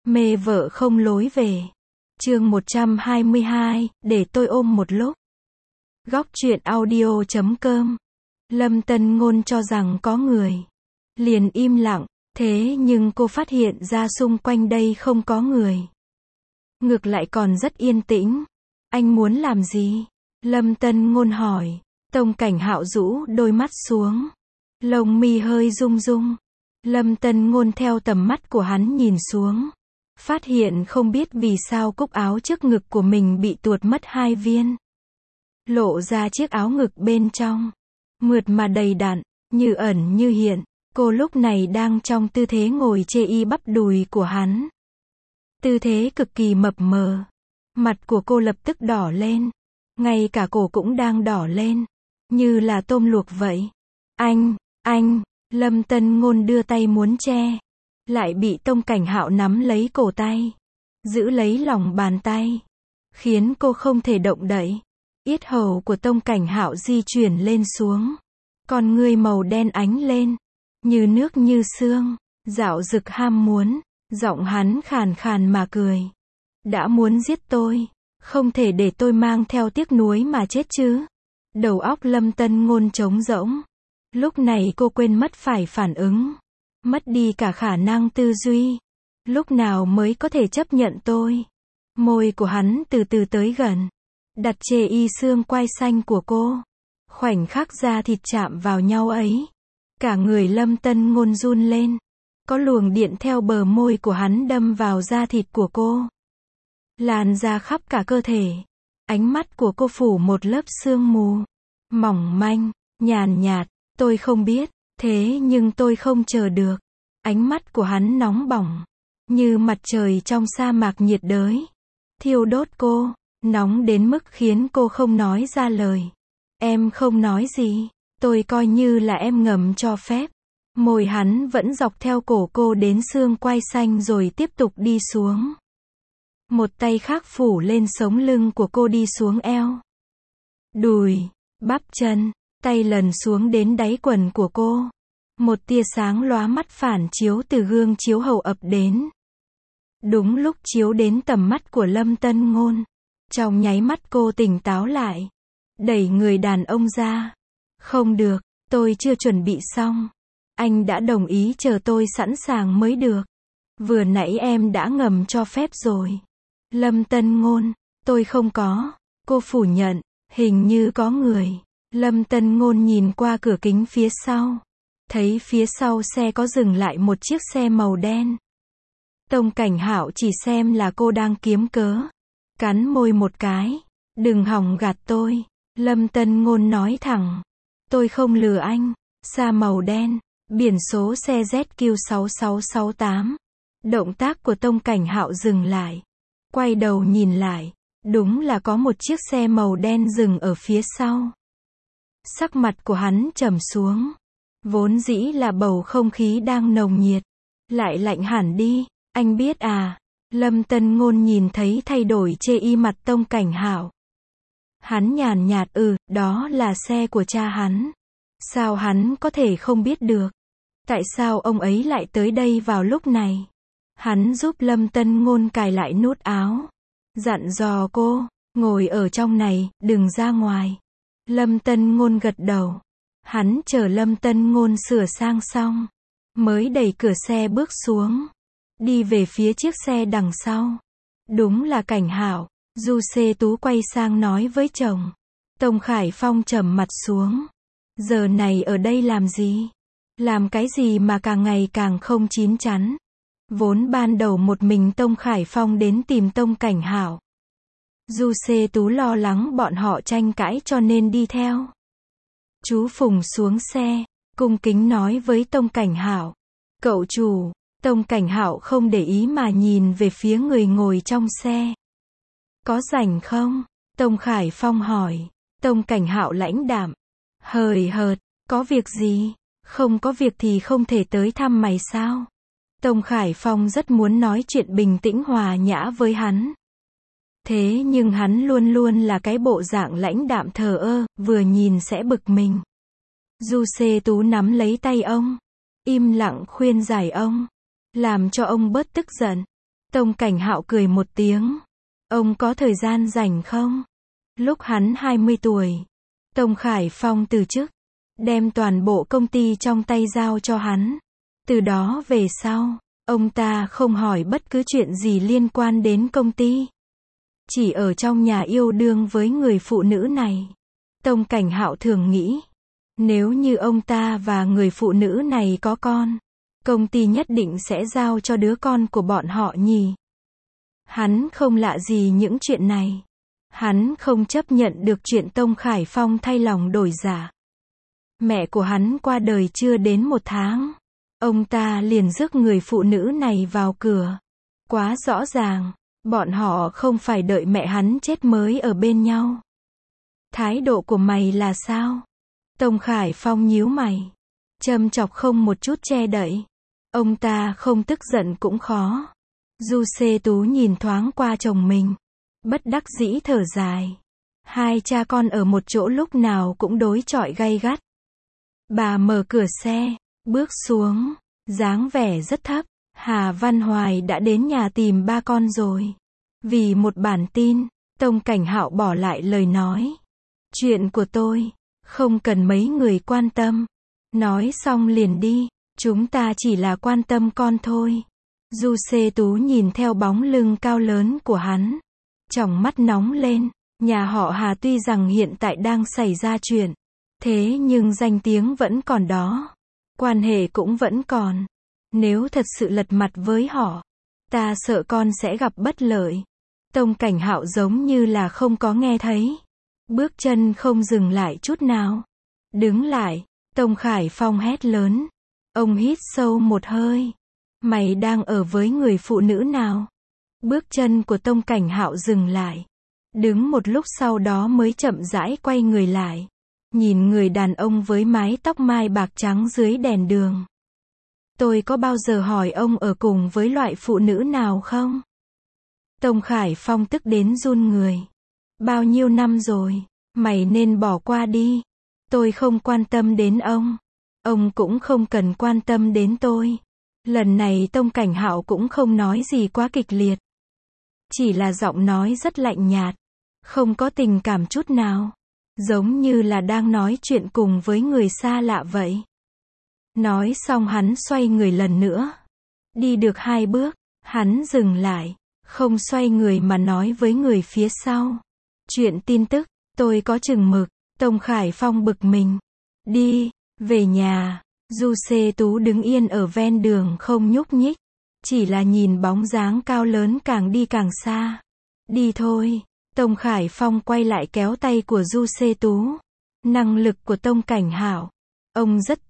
Mê vợ không lối về. Chương 122, để tôi ôm một lúc. Góc truyện audio.com. Lâm Tân Ngôn cho rằng có người. Liền im lặng, thế nhưng cô phát hiện ra xung quanh đây không có người. Ngược lại còn rất yên tĩnh. Anh muốn làm gì? Lâm Tân Ngôn hỏi. Tông Cảnh Hạo rũ đôi mắt xuống. Lông mi hơi rung rung. Lâm Tân Ngôn theo tầm mắt của hắn nhìn xuống. Phát hiện không biết vì sao cúc áo trước ngực của mình bị tuột mất 2 viên. Lộ ra chiếc áo ngực bên trong. Mượt mà đầy đặn, như ẩn như hiện. Cô lúc này đang trong tư thế ngồi chê y bắp đùi của hắn. Tư thế cực kỳ mập mờ. Mặt của cô lập tức đỏ lên. Ngay cả cổ cũng đang đỏ lên. Như là tôm luộc vậy. Anh, Lâm Tân Ngôn đưa tay muốn che. Lại bị Tông Cảnh Hạo nắm lấy cổ tay. Giữ lấy lòng bàn tay. Khiến cô không thể động đậy. Yết hầu của Tông Cảnh Hạo di chuyển lên xuống. Con ngươi màu đen ánh lên. Như nước như sương. Dạo dực ham muốn. Giọng hắn khàn khàn mà cười. Đã muốn giết tôi. Không thể để tôi mang theo tiếc nuối mà chết chứ. Đầu óc Lâm Tân Ngôn trống rỗng. Lúc này cô quên mất phải phản ứng. Mất đi cả khả năng tư duy. Lúc nào mới có thể chấp nhận tôi? Môi của hắn từ từ tới gần. Đặt chê y xương quai xanh của cô. Khoảnh khắc da thịt chạm vào nhau ấy. Cả người Lâm Tân Ngôn run lên. Có luồng điện theo bờ môi của hắn đâm vào da thịt của cô. Lan ra khắp cả cơ thể. Ánh mắt của cô phủ một lớp sương mù. Mỏng manh, nhàn nhạt. Tôi không biết, thế nhưng tôi không chờ được. Ánh mắt của hắn nóng bỏng. Như mặt trời trong sa mạc nhiệt đới. Thiêu đốt cô. Nóng đến mức khiến cô không nói ra lời. Em không nói gì. Tôi coi như là em ngầm cho phép. Môi hắn vẫn dọc theo cổ cô đến xương quai xanh rồi tiếp tục đi xuống. Một tay khác phủ lên sống lưng của cô đi xuống eo. Đùi, bắp chân, tay lần xuống đến đáy quần của cô. Một tia sáng lóa mắt phản chiếu từ gương chiếu hậu ập đến. Đúng lúc chiếu đến tầm mắt của Lâm Tân Ngôn. Trong nháy mắt cô tỉnh táo lại. Đẩy người đàn ông ra. Không được, tôi chưa chuẩn bị xong. Anh đã đồng ý chờ tôi sẵn sàng mới được. Vừa nãy em đã ngầm cho phép rồi. Lâm Tân Ngôn, tôi không có. Cô phủ nhận, hình như có người. Lâm Tân Ngôn nhìn qua cửa kính phía sau. Thấy phía sau xe có dừng lại một chiếc xe màu đen. Tông Cảnh Hạo chỉ xem là cô đang kiếm cớ. Cắn môi một cái. Đừng hòng gạt tôi. Lâm Tân Ngôn nói thẳng. Tôi không lừa anh. Xa màu đen. Biển số xe ZQ6668. Động tác của Tông Cảnh Hạo dừng lại. Quay đầu nhìn lại. Đúng là có một chiếc xe màu đen dừng ở phía sau. Sắc mặt của hắn trầm xuống. Vốn dĩ là bầu không khí đang nồng nhiệt. Lại lạnh hẳn đi. Anh biết à? Lâm Tân Ngôn nhìn thấy thay đổi chê y mặt Tông Cảnh Hạo. Hắn nhàn nhạt đó là xe của cha hắn. Sao hắn có thể không biết được? Tại sao ông ấy lại tới đây vào lúc này? Hắn giúp Lâm Tân Ngôn cài lại nút áo. Dặn dò cô, ngồi ở trong này, đừng ra ngoài. Lâm Tân Ngôn gật đầu. Hắn chờ Lâm Tân Ngôn sửa sang xong. Mới đẩy cửa xe bước xuống. Đi về phía chiếc xe đằng sau. Đúng là Cảnh Hạo. Du Xê Tú quay sang nói với chồng. Tông Khải Phong trầm mặt xuống. Giờ này ở đây làm gì? Làm cái gì mà càng ngày càng không chín chắn? Vốn ban đầu một mình Tông Khải Phong đến tìm Tông Cảnh Hạo. Du Xê Tú lo lắng bọn họ tranh cãi cho nên đi theo. Chú Phùng xuống xe, cung kính nói với Tông Cảnh Hạo. Cậu chủ. Tông Cảnh Hạo không để ý mà nhìn về phía người ngồi trong xe. Có rảnh không? Tông Khải Phong hỏi. Tông Cảnh Hạo lãnh đạm. Hời hợt, có việc gì? Không có việc thì không thể tới thăm mày sao? Tông Khải Phong rất muốn nói chuyện bình tĩnh hòa nhã với hắn. Thế nhưng hắn luôn luôn là cái bộ dạng lãnh đạm thờ ơ, vừa nhìn sẽ bực mình. Du Xê Tú nắm lấy tay ông. Im lặng khuyên giải ông. Làm cho ông bớt tức giận. Tông Cảnh Hạo cười một tiếng. Ông có thời gian rảnh không? Lúc hắn 20 tuổi, Tông Khải Phong từ chức, đem toàn bộ công ty trong tay giao cho hắn. Từ đó về sau, ông ta không hỏi bất cứ chuyện gì liên quan đến công ty. Chỉ ở trong nhà yêu đương với người phụ nữ này. Tông Cảnh Hạo thường nghĩ, nếu như ông ta và người phụ nữ này có con, công ty nhất định sẽ giao cho đứa con của bọn họ nhỉ. Hắn không lạ gì những chuyện này. Hắn không chấp nhận được chuyện Tông Khải Phong thay lòng đổi dạ. Mẹ của hắn qua đời chưa đến 1 tháng. Ông ta liền rước người phụ nữ này vào cửa. Quá rõ ràng, bọn họ không phải đợi mẹ hắn chết mới ở bên nhau. Thái độ của mày là sao? Tông Khải Phong nhíu mày. Châm chọc không một chút che đậy. Ông ta không tức giận cũng khó. Du Xê Tú nhìn thoáng qua chồng mình. Bất đắc dĩ thở dài. Hai cha con ở một chỗ lúc nào cũng đối chọi gay gắt. Bà mở cửa xe, bước xuống, dáng vẻ rất thấp. Hà Văn Hoài đã đến nhà tìm ba con rồi. Vì một bản tin, Tông Cảnh Hạo bỏ lại lời nói. Chuyện của tôi, không cần mấy người quan tâm. Nói xong liền đi, chúng ta chỉ là quan tâm con thôi. Du Xê Tú nhìn theo bóng lưng cao lớn của hắn. Tròng mắt nóng lên, nhà họ Hà tuy rằng hiện tại đang xảy ra chuyện. Thế nhưng danh tiếng vẫn còn đó. Quan hệ cũng vẫn còn. Nếu thật sự lật mặt với họ, ta sợ con sẽ gặp bất lợi. Tông Cảnh Hạo giống như là không có nghe thấy. Bước chân không dừng lại chút nào. Đứng lại, Tông Khải Phong hét lớn. Ông hít sâu một hơi. Mày đang ở với người phụ nữ nào? Bước chân của Tông Cảnh Hạo dừng lại. Đứng một lúc sau đó mới chậm rãi quay người lại. Nhìn người đàn ông với mái tóc mai bạc trắng dưới đèn đường. Tôi có bao giờ hỏi ông ở cùng với loại phụ nữ nào không? Tông Khải Phong tức đến run người. Bao nhiêu năm rồi, mày nên bỏ qua đi. Tôi không quan tâm đến ông. Ông cũng không cần quan tâm đến tôi. Lần này Tông Cảnh Hạo cũng không nói gì quá kịch liệt. Chỉ là giọng nói rất lạnh nhạt. Không có tình cảm chút nào. Giống như là đang nói chuyện cùng với người xa lạ vậy. Nói xong hắn xoay người lần nữa. Đi được 2 bước, hắn dừng lại. Không xoay người mà nói với người phía sau. Chuyện tin tức, tôi có chừng mực. Tông Khải Phong bực mình. Đi, về nhà. Du Xê Tú đứng yên ở ven đường không nhúc nhích. Chỉ là nhìn bóng dáng cao lớn càng đi càng xa. Đi thôi. Tông Khải Phong quay lại kéo tay của Du Xê Tú. Năng lực của Tông Cảnh Hạo. Ông rất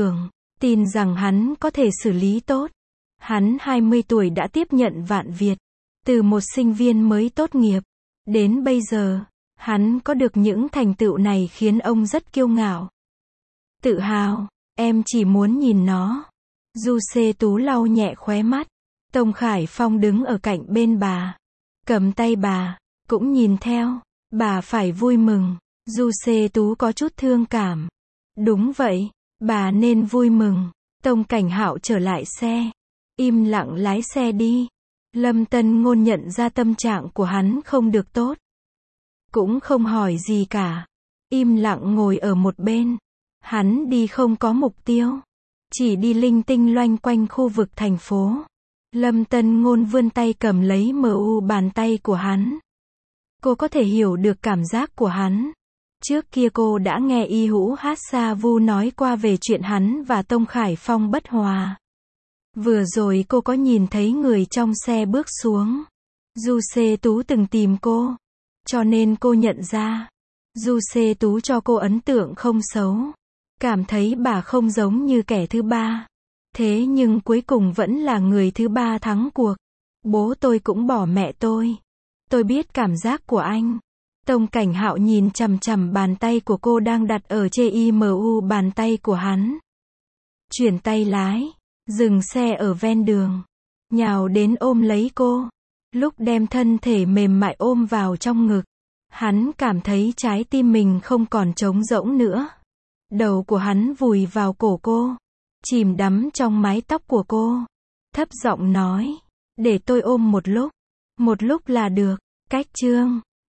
tin rằng hắn có thể xử lý tốt. Hắn 20 tuổi đã tiếp nhận Vạn Việt. Từ một sinh viên mới tốt nghiệp. Đến bây giờ, hắn có được những thành tựu này khiến ông rất kiêu ngạo. Tự hào, em chỉ muốn nhìn nó. Du Xê Tú lau nhẹ khóe mắt. Tông Khải Phong đứng ở cạnh bên bà. Cầm tay bà, cũng nhìn theo. Bà phải vui mừng. Du Xê Tú có chút thương cảm. Đúng vậy, bà nên vui mừng. Tông Cảnh Hạo trở lại xe. Im lặng lái xe đi. Lâm Tân Ngôn nhận ra tâm trạng của hắn không được tốt. Cũng không hỏi gì cả. Im lặng ngồi ở một bên. Hắn đi không có mục tiêu. Chỉ đi linh tinh loanh quanh khu vực thành phố. Lâm Tân Ngôn vươn tay cầm lấy bàn tay của hắn. Cô có thể hiểu được cảm giác của hắn. Trước kia cô đã nghe Y Hữu Hát Sa Vu nói qua về chuyện hắn và Tông Khải Phong bất hòa. Vừa rồi cô có nhìn thấy người trong xe bước xuống. Du Xê Tú từng tìm cô. Cho nên cô nhận ra. Du Xê Tú cho cô ấn tượng không xấu. Cảm thấy bà không giống như kẻ thứ ba. Thế nhưng cuối cùng vẫn là người thứ ba thắng cuộc. Bố tôi cũng bỏ mẹ tôi. Tôi biết cảm giác của anh. Tông Cảnh Hạo nhìn chằm chằm bàn tay của cô đang đặt ở trên bàn tay của hắn. Chuyển tay lái. Dừng xe ở ven đường. Nhào đến ôm lấy cô. Lúc đem thân thể mềm mại ôm vào trong ngực. Hắn cảm thấy trái tim mình không còn trống rỗng nữa. Đầu của hắn vùi vào cổ cô. Chìm đắm trong mái tóc của cô. Thấp giọng nói. Để tôi ôm một lúc. Một lúc là được. Cách chương